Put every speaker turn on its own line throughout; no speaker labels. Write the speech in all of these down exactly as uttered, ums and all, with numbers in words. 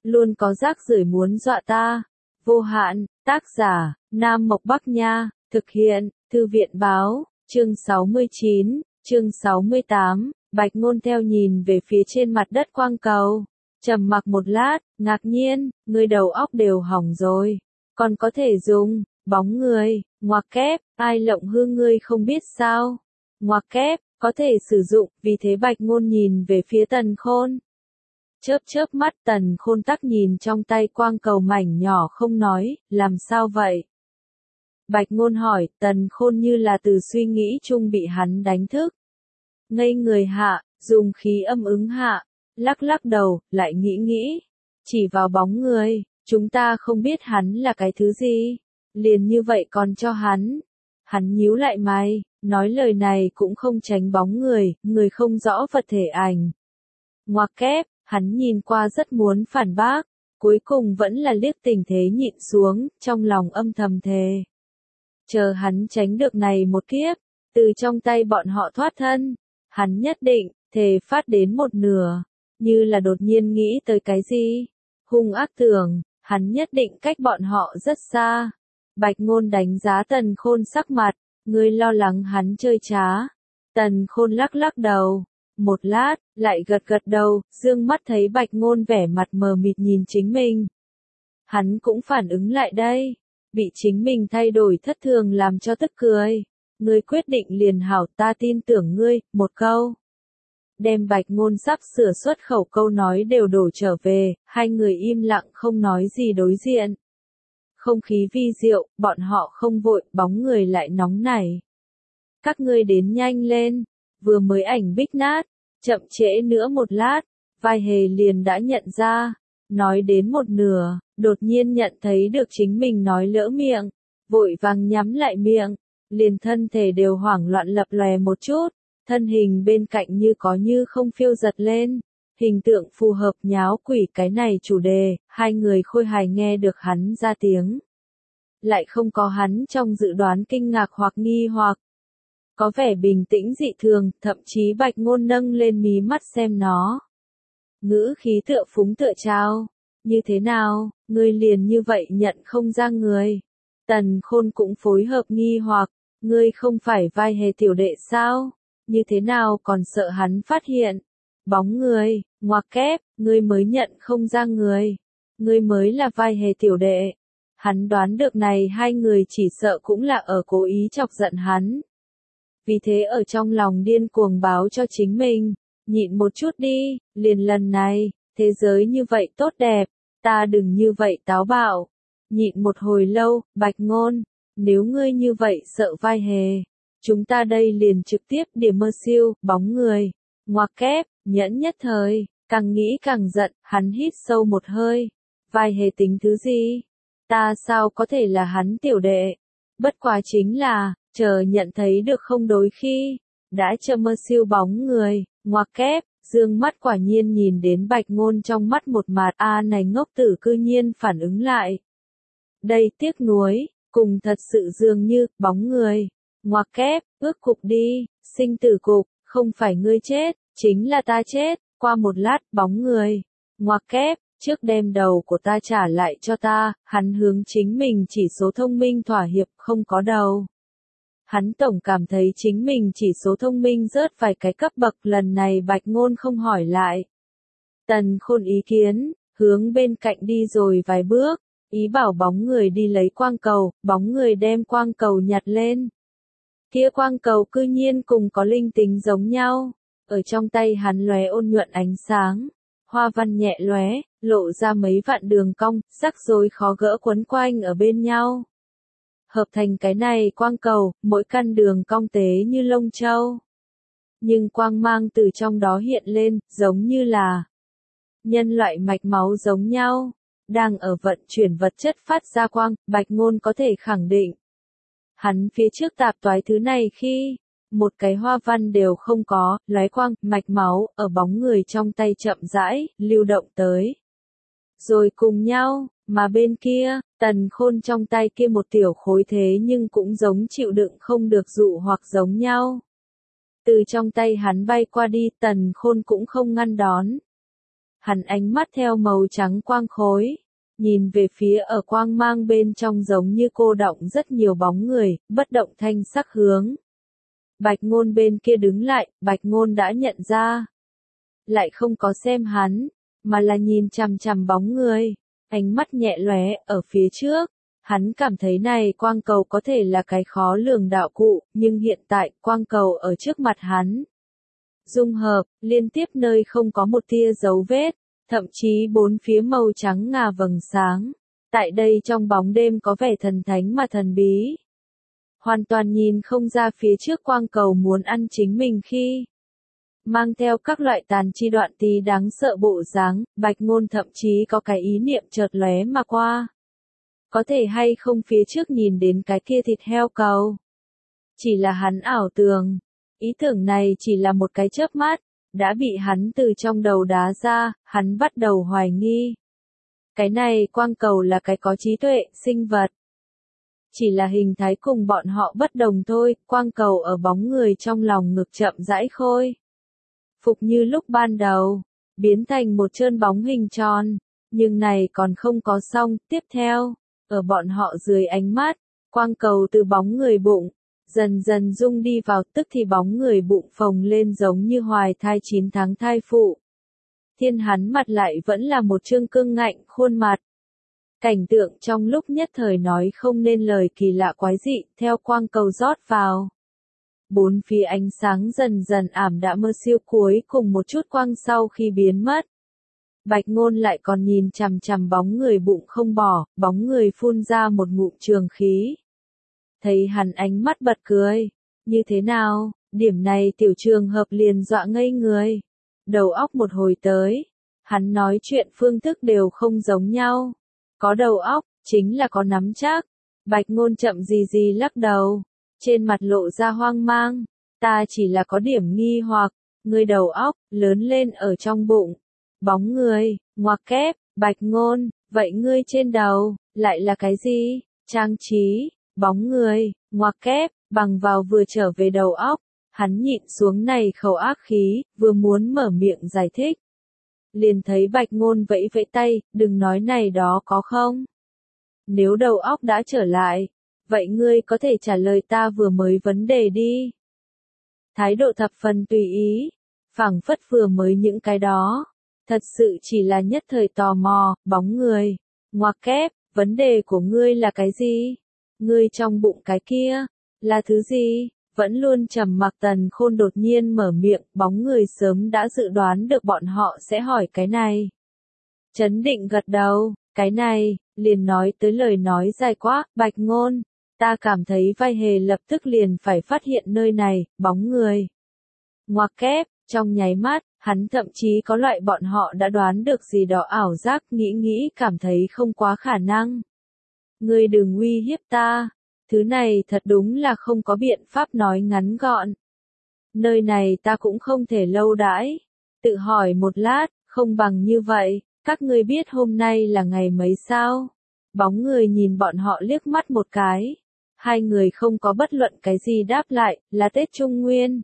luôn có rác rưởi muốn dọa ta. Vô hạn, tác giả, Nam Mộc Bắc Nha, thực hiện, Thư viện Báo, chương sáu mươi chín, chương sáu mươi tám, Bạch Ngôn theo nhìn về phía trên mặt đất quang cầu. Trầm mặc một lát, ngạc nhiên, người đầu óc đều hỏng rồi. Còn có thể dùng, bóng người, ngoặc kép, ai lộng hư ngươi không biết sao. Ngoặc kép, có thể sử dụng, vì thế Bạch Ngôn nhìn về phía Tần Khôn. Chớp chớp mắt Tần Khôn tắc nhìn trong tay quang cầu mảnh nhỏ không nói, làm sao vậy? Bạch Ngôn hỏi, Tần Khôn như là từ suy nghĩ chung bị hắn đánh thức. Ngây người hạ, dùng khí âm ứng hạ, lắc lắc đầu, lại nghĩ nghĩ. Chỉ vào bóng người, chúng ta không biết hắn là cái thứ gì. Liền như vậy còn cho hắn. Hắn nhíu lại mày, nói lời này cũng không tránh bóng người, người không rõ vật thể ảnh. Ngoặc kép, hắn nhìn qua rất muốn phản bác, cuối cùng vẫn là liếc tình thế nhịn xuống, trong lòng âm thầm thề. Chờ hắn tránh được này một kiếp, từ trong tay bọn họ thoát thân, hắn nhất định, thề phát đến một nửa, như là đột nhiên nghĩ tới cái gì. Hung ác tưởng, hắn nhất định cách bọn họ rất xa. Bạch Ngôn đánh giá Tần Khôn sắc mặt, ngươi lo lắng hắn chơi trá. Tần Khôn lắc lắc đầu, một lát, lại gật gật đầu, dương mắt thấy Bạch Ngôn vẻ mặt mờ mịt nhìn chính mình. Hắn cũng phản ứng lại đây, bị chính mình thay đổi thất thường làm cho tức cười. Ngươi quyết định liền hảo, ta tin tưởng ngươi, một câu. Đem Bạch Ngôn sắp sửa xuất khẩu câu nói đều đổ trở về, hai người im lặng không nói gì đối diện. Không khí vi diệu, bọn họ không vội, bóng người lại nóng nảy. Các ngươi đến nhanh lên, vừa mới ảnh bích nát, chậm trễ nữa một lát, vai hề liền đã nhận ra, nói đến một nửa, đột nhiên nhận thấy được chính mình nói lỡ miệng, vội vàng nhắm lại miệng, liền thân thể đều hoảng loạn lập lòe một chút, thân hình bên cạnh như có như không phiêu giật lên. Hình tượng phù hợp nháo quỷ cái này chủ đề, hai người khôi hài nghe được hắn ra tiếng. Lại không có hắn trong dự đoán kinh ngạc hoặc nghi hoặc. Có vẻ bình tĩnh dị thường, thậm chí Bạch Ngôn nâng lên mí mắt xem nó. Ngữ khí tựa phúng tựa trao. Như thế nào, ngươi liền như vậy nhận không ra người. Tần Khôn cũng phối hợp nghi hoặc, ngươi không phải vai hề tiểu đệ sao? Như thế nào còn sợ hắn phát hiện? Bóng người, ngoặc kép, ngươi mới nhận không ra người. Ngươi mới là vai hề tiểu đệ. Hắn đoán được này hai người chỉ sợ cũng là ở cố ý chọc giận hắn. Vì thế ở trong lòng điên cuồng báo cho chính mình, nhịn một chút đi, liền lần này, thế giới như vậy tốt đẹp, ta đừng như vậy táo bạo. Nhịn một hồi lâu, Bạch Ngôn, nếu ngươi như vậy sợ vai hề, chúng ta đây liền trực tiếp điểm mơ siêu, bóng người, ngoặc kép, nhẫn nhất thời, càng nghĩ càng giận, hắn hít sâu một hơi, vai hề tính thứ gì? Ta sao có thể là hắn tiểu đệ? Bất quá chính là, chờ nhận thấy được không đối khi, đã chờ mơ siêu bóng người, ngoặc kép, dương mắt quả nhiên nhìn đến Bạch Ngôn trong mắt một mạt a này ngốc tử cư nhiên phản ứng lại. Đây tiếc nuối, cùng thật sự dường như, bóng người, ngoặc kép, ước cục đi, sinh tử cục, không phải ngươi chết, chính là ta chết, qua một lát, bóng người, ngoặc kép, trước đem đầu của ta trả lại cho ta, hắn hướng chính mình chỉ số thông minh thỏa hiệp không có đầu. Hắn tổng cảm thấy chính mình chỉ số thông minh rớt vài cái cấp bậc, lần này Bạch Ngôn không hỏi lại. Tần Khôn ý kiến, hướng bên cạnh đi rồi vài bước, ý bảo bóng người đi lấy quang cầu, bóng người đem quang cầu nhặt lên. Kia quang cầu cư nhiên cùng có linh tính giống nhau, ở trong tay hắn lóe ôn nhuận ánh sáng, hoa văn nhẹ lóe, lộ ra mấy vạn đường cong, rắc rối khó gỡ quấn quanh ở bên nhau. Hợp thành cái này quang cầu, mỗi căn đường cong tế như lông châu. Nhưng quang mang từ trong đó hiện lên, giống như là nhân loại mạch máu giống nhau, đang ở vận chuyển vật chất phát ra quang, Bạch Ngôn có thể khẳng định. Hắn phía trước tạp toái thứ này khi, một cái hoa văn đều không có, lóe quang, mạch máu, ở bóng người trong tay chậm rãi, lưu động tới. Rồi cùng nhau, mà bên kia, Tần Khôn trong tay kia một tiểu khối thế nhưng cũng giống chịu đựng không được dụ hoặc giống nhau. Từ trong tay hắn bay qua đi, Tần Khôn cũng không ngăn đón. Hắn ánh mắt theo màu trắng quang khối, nhìn về phía ở quang mang bên trong giống như cô đọng rất nhiều bóng người, bất động thanh sắc hướng. Bạch Ngôn bên kia đứng lại, Bạch Ngôn đã nhận ra. Lại không có xem hắn, mà là nhìn chằm chằm bóng người, ánh mắt nhẹ lóe ở phía trước. Hắn cảm thấy này quang cầu có thể là cái khó lường đạo cụ, nhưng hiện tại quang cầu ở trước mặt hắn. Dung hợp, liên tiếp nơi không có một tia dấu vết, thậm chí bốn phía màu trắng ngà vầng sáng. Tại đây trong bóng đêm có vẻ thần thánh mà thần bí. Hoàn toàn nhìn không ra phía trước quang cầu muốn ăn chính mình khi. Mang theo các loại tàn chi đoạn tí đáng sợ bộ dáng, Bạch Ngôn thậm chí có cái ý niệm chợt lóe mà qua. Có thể hay không phía trước nhìn đến cái kia thịt heo cầu. Chỉ là hắn ảo tưởng. Ý tưởng này chỉ là một cái chớp mắt, đã bị hắn từ trong đầu đá ra, hắn bắt đầu hoài nghi. Cái này quang cầu là cái có trí tuệ, sinh vật. Chỉ là hình thái cùng bọn họ bất đồng thôi, quang cầu ở bóng người trong lòng ngực chậm rãi khôi. Phục như lúc ban đầu, biến thành một trơn bóng hình tròn, nhưng này còn không có xong, tiếp theo, ở bọn họ dưới ánh mắt, quang cầu từ bóng người bụng, dần dần rung đi vào tức thì bóng người bụng phồng lên giống như hoài thai chín tháng thai phụ. Thiên hắn mặt lại vẫn là một trương cương ngạnh khuôn mặt. Cảnh tượng trong lúc nhất thời nói không nên lời kỳ lạ quái dị, theo quang cầu rót vào. Bốn phía ánh sáng dần dần ảm đạm mơ siêu cuối cùng một chút quang sau khi biến mất. Bạch Ngôn lại còn nhìn chằm chằm bóng người bụng không bỏ, bóng người phun ra một ngụm trường khí. Thấy hắn ánh mắt bật cười. Như thế nào, điểm này tiểu trường hợp liền dọa ngây người. Đầu óc một hồi tới. Hắn nói chuyện phương thức đều không giống nhau. Có đầu óc, chính là có nắm chắc. Bạch Ngôn chậm gì gì lắc đầu. Trên mặt lộ ra hoang mang. Ta chỉ là có điểm nghi hoặc. Người đầu óc, lớn lên ở trong bụng. Bóng người, ngoặc kép, Bạch Ngôn, vậy ngươi trên đầu, lại là cái gì? Trang trí, bóng người, ngoặc kép, bằng vào vừa trở về đầu óc. Hắn nhịn xuống này khẩu ác khí, vừa muốn mở miệng giải thích. Liền thấy Bạch Ngôn vẫy vẫy tay, đừng nói này đó có không? Nếu đầu óc đã trở lại, vậy ngươi có thể trả lời ta vừa mới vấn đề đi. Thái độ thập phần tùy ý, phảng phất vừa mới những cái đó. Thật sự chỉ là nhất thời tò mò, bóng người, ngoặc kép, vấn đề của ngươi là cái gì? Ngươi trong bụng cái kia, là thứ gì? Vẫn luôn trầm mặc Tần Khôn đột nhiên mở miệng, bóng người sớm đã dự đoán được bọn họ sẽ hỏi cái này. Chấn định gật đầu, cái này, liền nói tới lời nói dài quá, Bạch Ngôn, ta cảm thấy vai hề lập tức liền phải phát hiện nơi này, bóng người. Ngoặc kép, trong nháy mắt, hắn thậm chí có loại bọn họ đã đoán được gì đó ảo giác, nghĩ nghĩ cảm thấy không quá khả năng. Ngươi đừng uy hiếp ta. Thứ này thật đúng là không có biện pháp nói ngắn gọn. Nơi này ta cũng không thể lâu đãi. Tự hỏi một lát, không bằng như vậy, các ngươi biết hôm nay là ngày mấy sao? Bóng người nhìn bọn họ liếc mắt một cái. Hai người không có bất luận cái gì đáp lại, là Tết Trung Nguyên.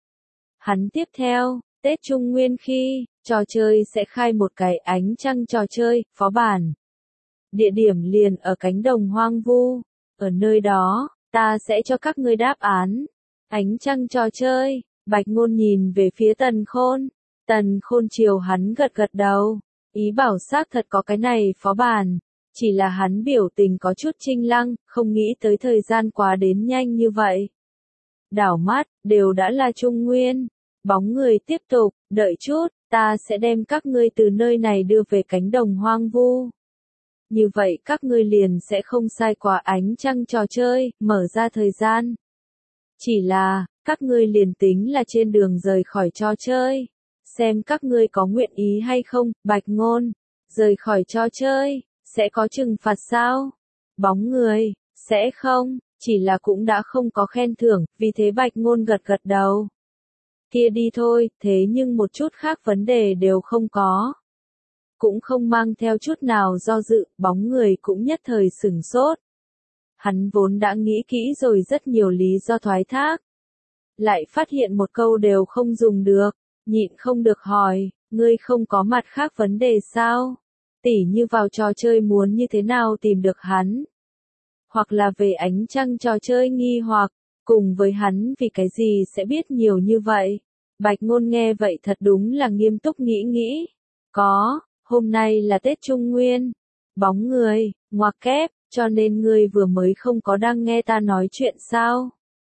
Hắn tiếp theo, Tết Trung Nguyên khi, trò chơi sẽ khai một cái ánh trăng trò chơi, phó bản. Địa điểm liền ở cánh đồng hoang vu. Ở nơi đó, ta sẽ cho các ngươi đáp án. Ánh trăng trò chơi, Bạch Ngôn nhìn về phía Tần Khôn. Tần Khôn chiều hắn gật gật đầu. Ý bảo xác thật có cái này phó bản. Chỉ là hắn biểu tình có chút chinh lăng, không nghĩ tới thời gian quá đến nhanh như vậy. Đảo mắt, đều đã là Trung Nguyên. Bóng người tiếp tục, đợi chút, ta sẽ đem các ngươi từ nơi này đưa về cánh đồng hoang vu. Như vậy các ngươi liền sẽ không sai qua ánh trăng trò chơi, mở ra thời gian. Chỉ là, các ngươi liền tính là trên đường rời khỏi trò chơi. Xem các ngươi có nguyện ý hay không, Bạch Ngôn. Rời khỏi trò chơi, sẽ có trừng phạt sao? Bóng người, sẽ không, chỉ là cũng đã không có khen thưởng, vì thế Bạch Ngôn gật gật đầu. Kia đi thôi, thế nhưng một chút khác vấn đề đều không có. Cũng không mang theo chút nào do dự, bóng người cũng nhất thời sửng sốt. Hắn vốn đã nghĩ kỹ rồi rất nhiều lý do thoái thác. Lại phát hiện một câu đều không dùng được, nhịn không được hỏi, Ngươi không có mặt khác vấn đề sao? Tỉ như vào trò chơi muốn như thế nào tìm được hắn? Hoặc là về ánh trăng trò chơi nghi hoặc, cùng với hắn vì cái gì sẽ biết nhiều như vậy? Bạch Ngôn nghe vậy thật đúng là nghiêm túc nghĩ nghĩ. Có, hôm nay là Tết Trung Nguyên. Bóng người, ngoặc kép, cho nên ngươi vừa mới không có đang nghe ta nói chuyện sao?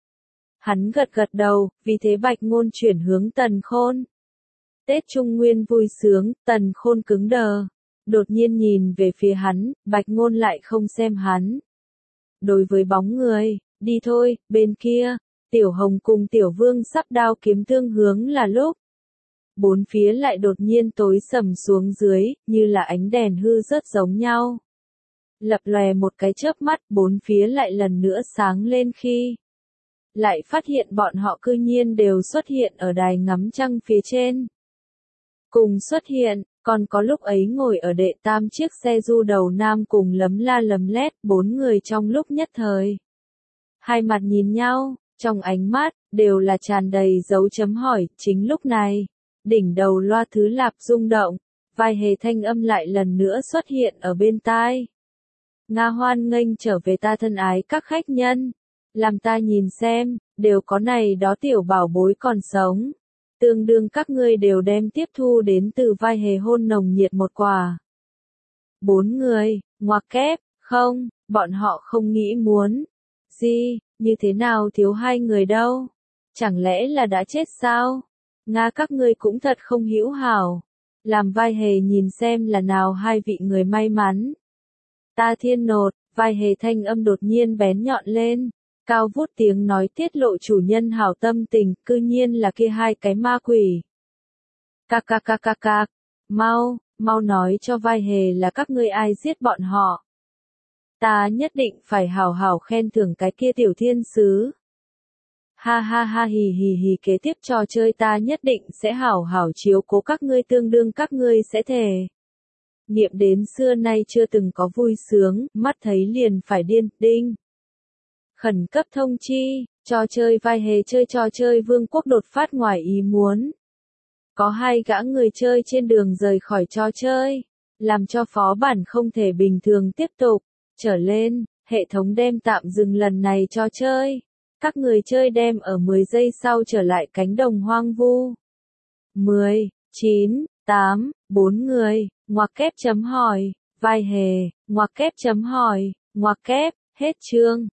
Hắn gật gật đầu, vì thế Bạch Ngôn chuyển hướng Tần Khôn. Tết Trung Nguyên vui sướng, Tần Khôn cứng đờ. Đột nhiên nhìn về phía hắn, Bạch Ngôn lại không xem hắn. Đối với bóng người, đi thôi, bên kia, Tiểu Hồng cùng Tiểu Vương sắp đao kiếm tương hướng là lúc. Bốn phía lại đột nhiên tối sầm xuống dưới, như là ánh đèn hư rớt giống nhau. Lập lòe một cái chớp mắt, bốn phía lại lần nữa sáng lên khi lại phát hiện bọn họ cư nhiên đều xuất hiện ở đài ngắm trăng phía trên. Cùng xuất hiện, còn có lúc ấy ngồi ở đệ tam chiếc xe du đầu nam cùng lấm la lấm lét, bốn người trong lúc nhất thời. Hai mặt nhìn nhau, trong ánh mắt, đều là tràn đầy dấu chấm hỏi, chính lúc này. Đỉnh đầu loa thứ lạp rung động, vài hề thanh âm lại lần nữa xuất hiện ở bên tai. Nga hoan nghênh trở về ta thân ái các khách nhân. Làm ta nhìn xem, đều có này đó tiểu bảo bối còn sống. Tương đương các ngươi đều đem tiếp thu đến từ vai hề hôn nồng nhiệt một quả. Bốn người, ngoặc kép, không, bọn họ không nghĩ muốn. Gì, như thế nào thiếu hai người đâu? Chẳng lẽ là đã chết sao? Nga các ngươi cũng thật không hữu hảo. Làm vai hề nhìn xem là nào hai vị người may mắn. Ta thiên nột, vai hề thanh âm đột nhiên bén nhọn lên. Cao vút tiếng nói tiết lộ chủ nhân hảo tâm tình, cư nhiên là kia hai cái ma quỷ. Cạc cạc cạc cạc cạc, mau, mau nói cho vai hề là các ngươi ai giết bọn họ. Ta nhất định phải hảo hảo khen thưởng cái kia tiểu thiên sứ. Ha ha ha hì hì hì kế tiếp trò chơi ta nhất định sẽ hảo hảo chiếu cố các ngươi tương đương các ngươi sẽ thề. Niệm đến xưa nay chưa từng có vui sướng, mắt thấy liền phải điên, đinh. Khẩn cấp thông chi, trò chơi vai hề chơi trò chơi vương quốc đột phát ngoài ý muốn. Có hai gã người chơi trên đường rời khỏi trò chơi, làm cho phó bản không thể bình thường tiếp tục, trở lên, hệ thống đem tạm dừng lần này trò chơi. Các người chơi đem ở mười giây sau trở lại cánh đồng hoang vu. mười, chín, tám, bốn người, ngoặc kép chấm hỏi, vai hề, ngoặc kép chấm hỏi, ngoặc kép, hết chương.